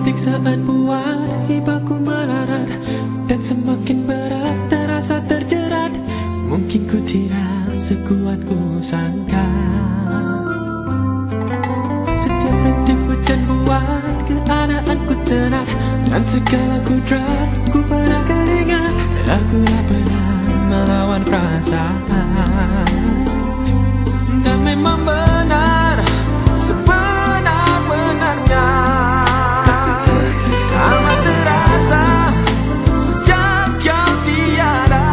detik saat buat ibaku melarat, dan semakin berat terasa terjerat. Mungkin ku tidak sekuat ku sangka. Setiap rintik hujan buat keadaanku tenang, dan segala kudrat ku pernah keringat. Aku tak pernah melawan perasaan. Dan memang benar, sebenar-benarnya amat terasa sejak kau tiada.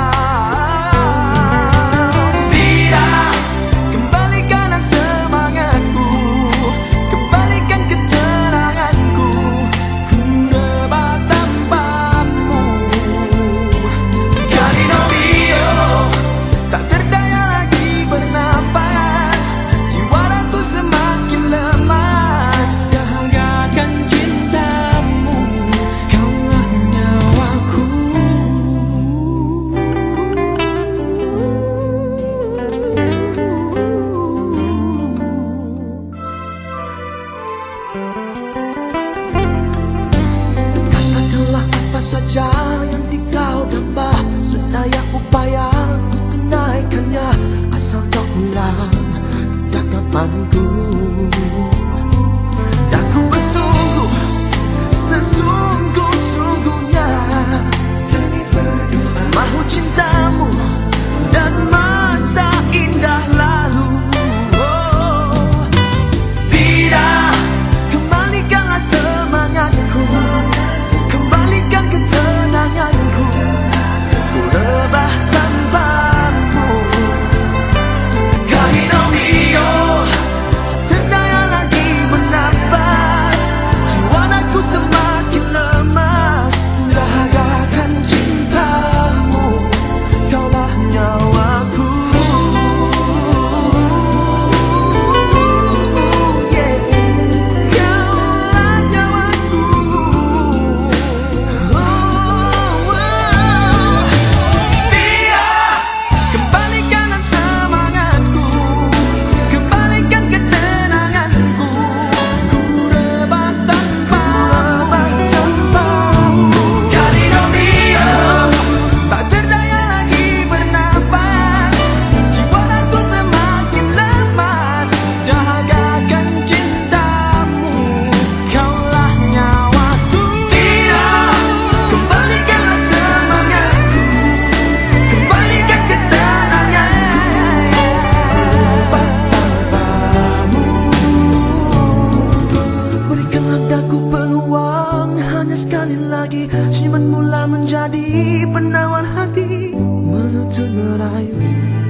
Tidak, kembalikanlah semangatku, kembalikan ketenanganku. Ku rebah tanpamu. Carino mio, tak terdaya lagi bernapas, jiwa ragu semakin lemas. Dahagakan cintamu, kaulah nyawaku. Katakanlah apa saja yang di kau damba, sedaya upaya menaikkannya, asal kau pulang ke hadapanku. Dan ku bersungguh sesungguh-sungguhnya mahu cintamu dan masa indah lalu. Oh, tidak, kembalikanlah semangatku, kembalikan ketenanganku. Ku rebah tanpamu. Carino mio, tak terdaya lagi bernafas, jiwa ragu semakin lemas. Dahagakan cintamu, kaulah nyawaku. Yeah, kaulah nyawaku. Biar kembalikanlah semangatku, kembalikan ketenanganku. Ku rebah tanpamu. Carino mio, tak terdaya lagi bernafas, jiwa ragu semakin lemas. Dahagakan cintamu, kaulah nyawaku. Tidak, kembalikanlah semangatku, kembalikan ketenanganku. Tanpamu, berikanlah daku peluang hanya sekali lagi. Senyuman mula menjadi penawar hati, menuntun merayu